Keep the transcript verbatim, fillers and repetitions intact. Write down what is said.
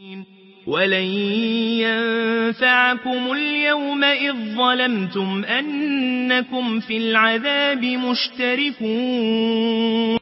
ولن ينفعكم اليوم إذ ظلمتم أنكم في العذاب مشتركون